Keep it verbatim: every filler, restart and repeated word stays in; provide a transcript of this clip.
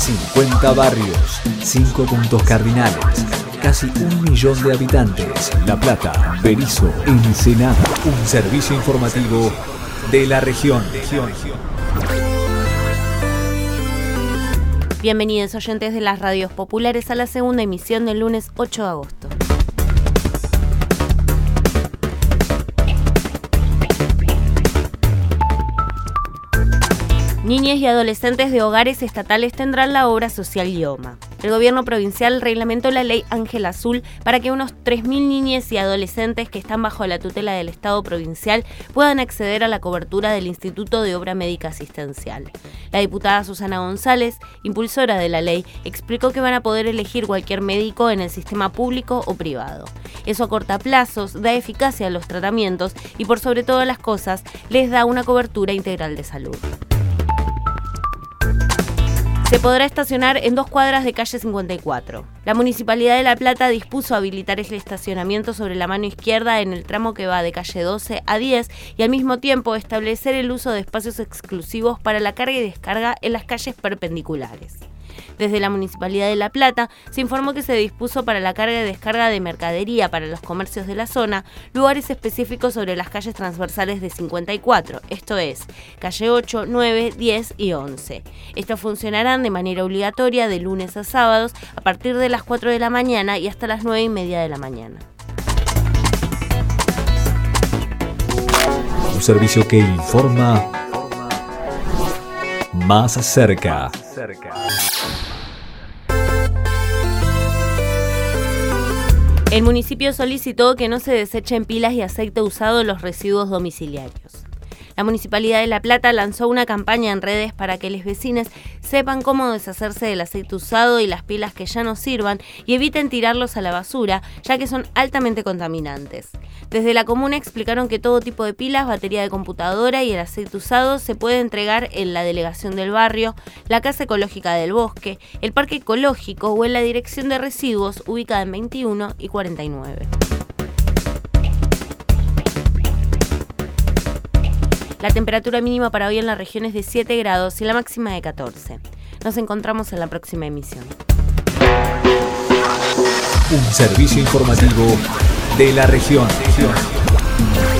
cincuenta barrios, cinco puntos cardinales, casi un millón de habitantes. La Plata, Berisso, Ensenada. Un servicio informativo de la región. Bienvenidos oyentes de las radios populares a la segunda emisión del lunes ocho de agosto. Niñas y adolescentes de hogares estatales tendrán la obra social IOMA. El gobierno provincial reglamentó la ley Ángel Azul para que unos tres mil niñas y adolescentes que están bajo la tutela del Estado provincial puedan acceder a la cobertura del Instituto de Obra Médica Asistencial. La diputada Susana González, impulsora de la ley, explicó que van a poder elegir cualquier médico en el sistema público o privado. Eso acorta plazos, da eficacia a los tratamientos y, por sobre todas las cosas, les da una cobertura integral de salud. Se podrá estacionar en dos cuadras de calle cincuenta y cuatro. La Municipalidad de La Plata dispuso habilitar el estacionamiento sobre la mano izquierda en el tramo que va de calle doce a diez y al mismo tiempo establecer el uso de espacios exclusivos para la carga y descarga en las calles perpendiculares. Desde la Municipalidad de La Plata se informó que se dispuso para la carga y descarga de mercadería para los comercios de la zona lugares específicos sobre las calles transversales de cincuenta y cuatro, esto es, calle ocho, nueve, diez y once. Estos funcionarán de manera obligatoria de lunes a sábados a partir de las cuatro de la mañana y hasta las nueve y media de la mañana. Un servicio que informa más cerca. El municipio solicitó que no se desechen pilas y aceite usado en los residuos domiciliarios. La Municipalidad de La Plata lanzó una campaña en redes para que los vecinos sepan cómo deshacerse del aceite usado y las pilas que ya no sirvan y eviten tirarlos a la basura, ya que son altamente contaminantes. Desde la comuna explicaron que todo tipo de pilas, batería de computadora y el aceite usado se puede entregar en la delegación del barrio, la Casa Ecológica del Bosque, el Parque Ecológico o en la Dirección de Residuos ubicada en veintiuno y cuarenta y nueve. La temperatura mínima para hoy en la región es de siete grados y la máxima de catorce. Nos encontramos en la próxima emisión. Un servicio informativo de la región.